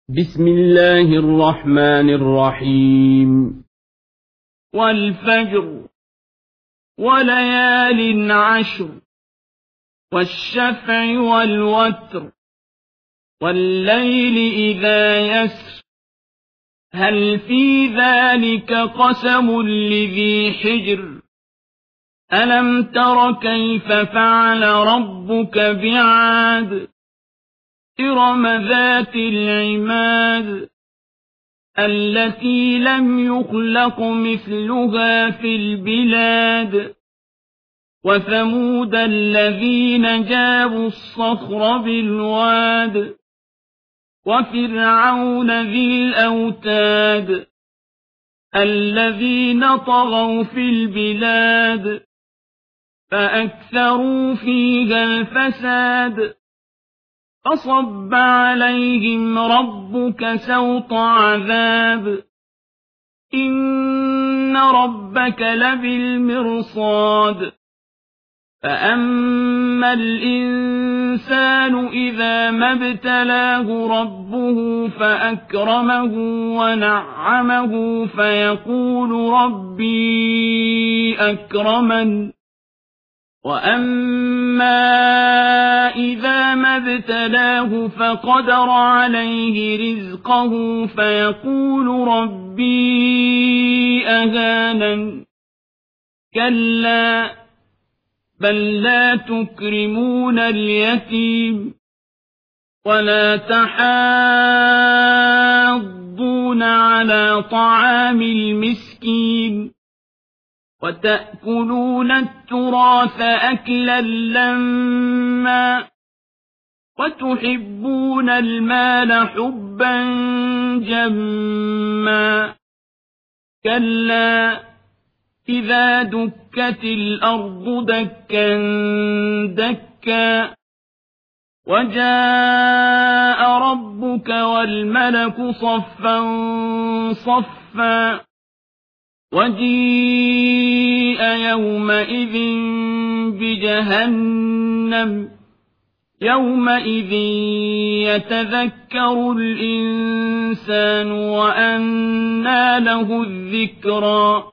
بسم الله الرحمن الرحيم. والفجر وليال عشر والشفع والوتر والليل إذا يسر هل في ذلك قسم لذي حجر ألم تر كيف فعل ربك بعاد إرم ذات العماد التي لم يخلق مثلها في البلاد وثمود الذين جابوا الصخر بالواد وفرعون ذي الأوتاد الذين طغوا في البلاد فأكثروا فيها الفساد فصب عليهم ربك سوط عذاب إن ربك لبالمرصاد فأما الإنسان إذا ما ابتلاه ربه فأكرمه ونعمه فيقول ربي أكرمن وأما إذا ما ابتلاه فقدر عليه رزقه فيقول ربي أهانن كلا بل لا تكرمون اليتيم ولا تحاضون على طعام المسكين وتأكلون التراث أكلا لما وتحبون المال حبا جما كلا إذا دكت الأرض دكا دكا وجاء ربك والملك صفا صفا وجيء يومئذ بجهنم يومئذ يتذكر الإنسان وأنى له الذكرى